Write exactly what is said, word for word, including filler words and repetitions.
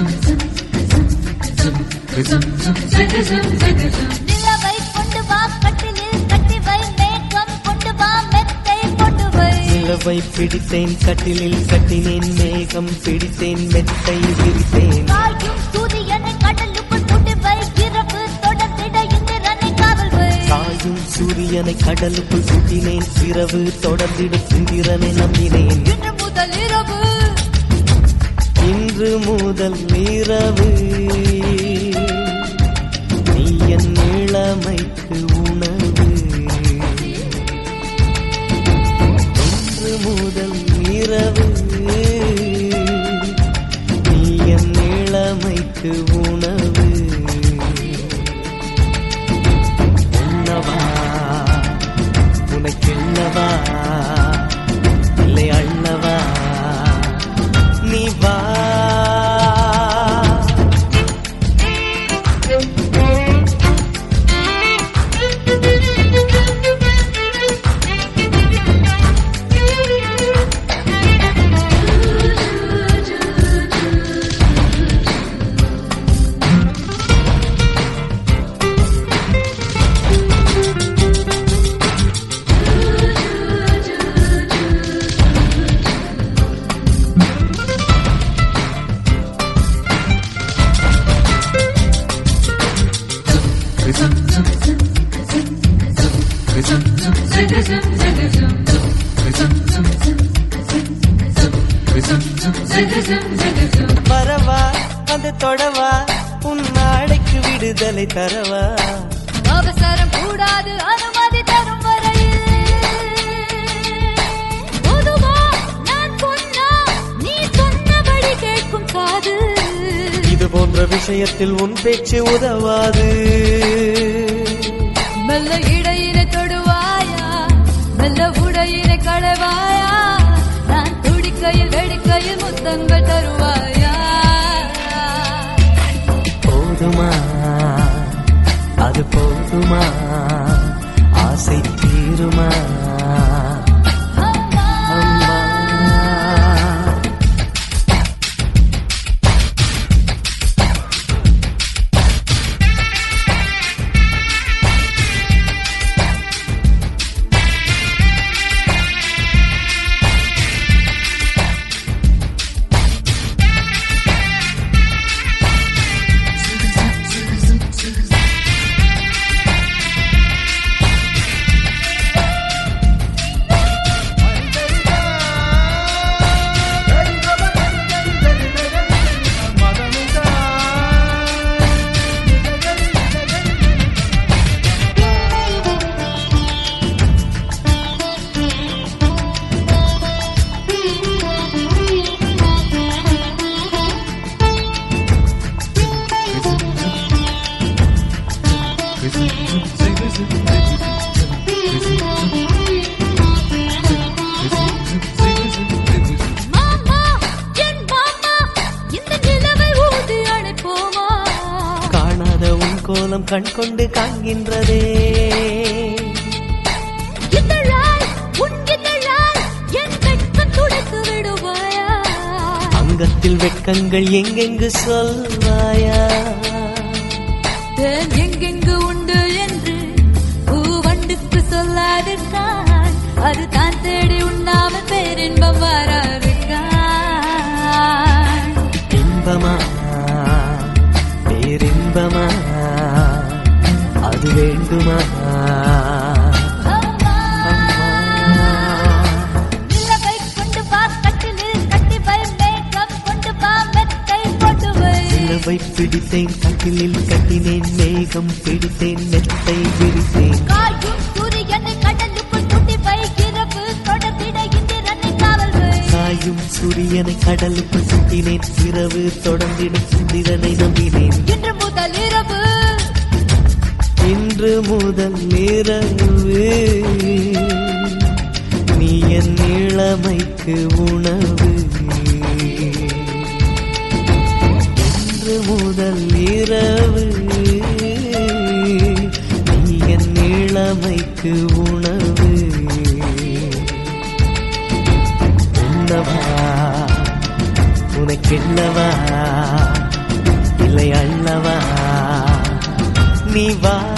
நிலவை கொண்டு வா கட்டிலில் கட்டி வை மேகம் கொண்டு வா மெத்தை கொண்டு வை நிலவை பிடித்தேன் கட்டிலில் கட்டினேன் மேகம் பிடித்தேன் மெத்தை விரித்தேன் காயும் சூரியனை கடலுக்குள் கொண்டு வை இரவு தொடர்ந்திட இந்திரனை காவல் வை காயும் சூரியனை கடலுக்குள் சுட்டினேன் இரவு தொடர்ந்திடும் இந்திரனை நம்பினேன் இன்று முதல் இரவு இன்று முதல் இரவு நீ என் இளமைக்கு உணவு இன்று முதல் இரவு நீ என் இளமைக்கு உணவு உண்ணவா உனக்கென்னவா இல்லை அண்ணவா நீ வா வரவா வந்து தொடவா உன் நாடைக்கு விடுதலை தரவா அவசரம் கூடாது அனுமதி தரும் வரையில் பொதுவா நான் சொன்னா நீ சொன்னபடி கேட்கும் காது இது போன்ற விஷயத்தில் உன் பேச்சு உதவாது மெல்ல இடையினை தொடுவாயா மெல்ல உடையினை களைவாயா நான் துடிக்கையில் வெடிக்கையில் முத்தங்கள் தருவாயா போதுமா அது போதுமா ஆசை தீருமா அம்மா அம்மா மாமா என் மாமா இந்த நிலவை ஊதி அணைப்போமா காணாத உன் கோலம் கண் கொண்டு காண்கின்றதே இதழால் உன் இதழால் என் வெட்கம் துடைத்து விடுவாயா அங்கத்தில் வெட்கங்கள் எங்கெங்கு சொல்வாயா தேன் எங்கெங்கு உண்டு என்று பூவண்டுக்கு சொல்லாதிருக்கான் அது தான் தேடி உண்ணாமல் பேரின்பம் வராதிருக்கான் இன்பமா பேரின்பமா அது வேண்டுமா அம்மா நிலவை கொண்டு வா கட்டிலில் கட்டி வை மேகம் கொண்டு வா மெத்தை கொண்டு வை நிலவை பிடித்தேன் கட்டிலில் கட்டினேன் மேகம் பிடித்தேன் மெத்தை விரித்தேன் காயும் சூரியனை கடலுக்குள் துட்டி வை இரவு தொடர்ந்திட இந்திரனை காவல் வை காயும் சூரியனை கடலுக்குள் சுட்டினேன் இரவு தொடர்ந்திடும் இந்திரனை நம்பினேன் இன்று முதல் இரவு இன்று முதல் இரவு நீ என் இளமைக்கு உணவு இன்று முதல் இரவு நீ என் இளமைக்கு உணவு உண்ணவா உனக்கென்னவா நீ வா